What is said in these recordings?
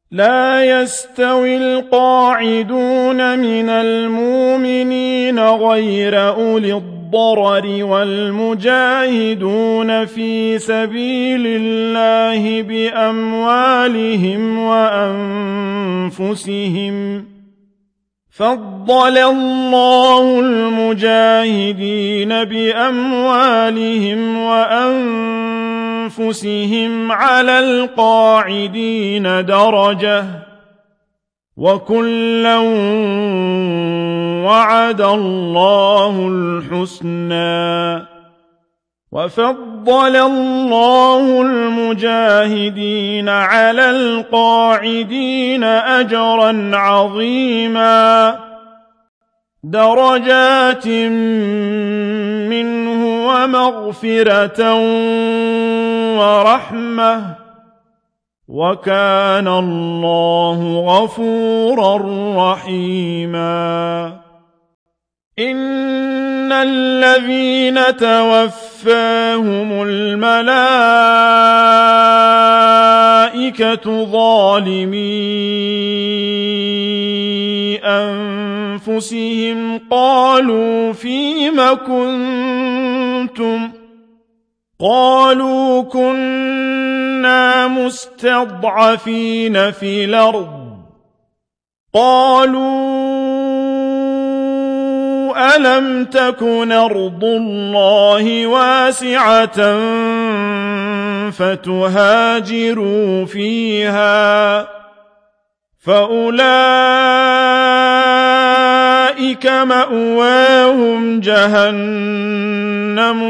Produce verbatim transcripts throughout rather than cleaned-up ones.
لا يستوي القاعدون من المؤمنين غير أولي الضرر والمجاهدون في سبيل الله بأموالهم وأنفسهم فضل الله المجاهدين بأموالهم وأنفسهم على القاعدين درجة وكلا وعد الله الحسنى وفضل الله المجاهدين على القاعدين أجرا عظيما درجات منه ومغفرة ورحمة وكان الله غفورا رحيما إن الذين توفاهم الملائكة ظالمي أنفسهم قالوا فيم كنتم قالوا كنا مستضعفين في الأرض قالوا ألم تكن أرض الله واسعة فتهاجروا فيها فأولئك مأواهم جهنم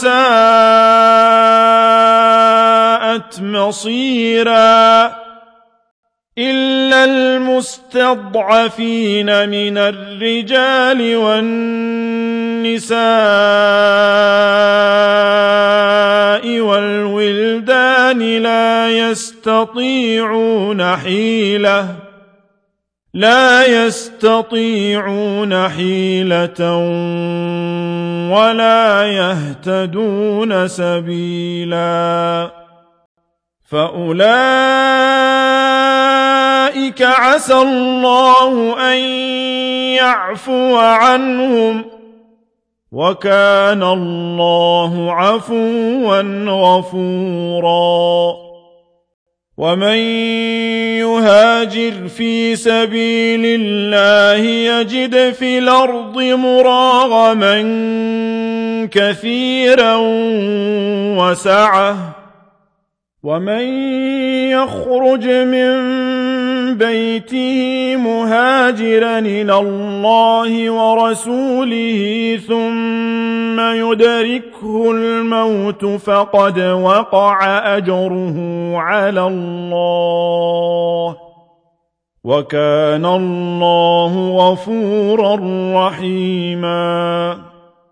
وساءت مصيرا إلا المستضعفين من الرجال والنساء والولدان لا يستطيعون حيلة لا يستطيعون حيلة ولا يهتدون سبيلا فأولئك عسى الله أن يعفو عنهم وكان الله عفوا غفورا ومن يهاجر في سبيل الله يجد في الأرض مراغما كثيرا وسعة ومن يخرج من بيته مهاجرا إلى الله ورسوله ثم يدركه الموت فقد وقع أجره على الله وكان الله غفورا رحيما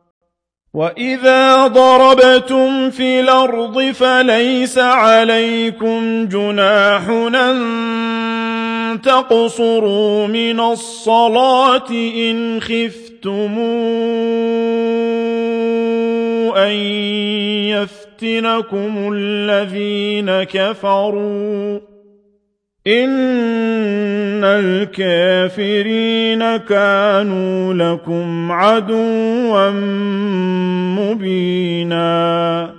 وإذا ضربتم في الأرض فليس عليكم جناح أن تقصروا من الصلاة إن خفتم أن يفتنكم الذين كفروا إن الكافرين كانوا لكم عدوا مبينا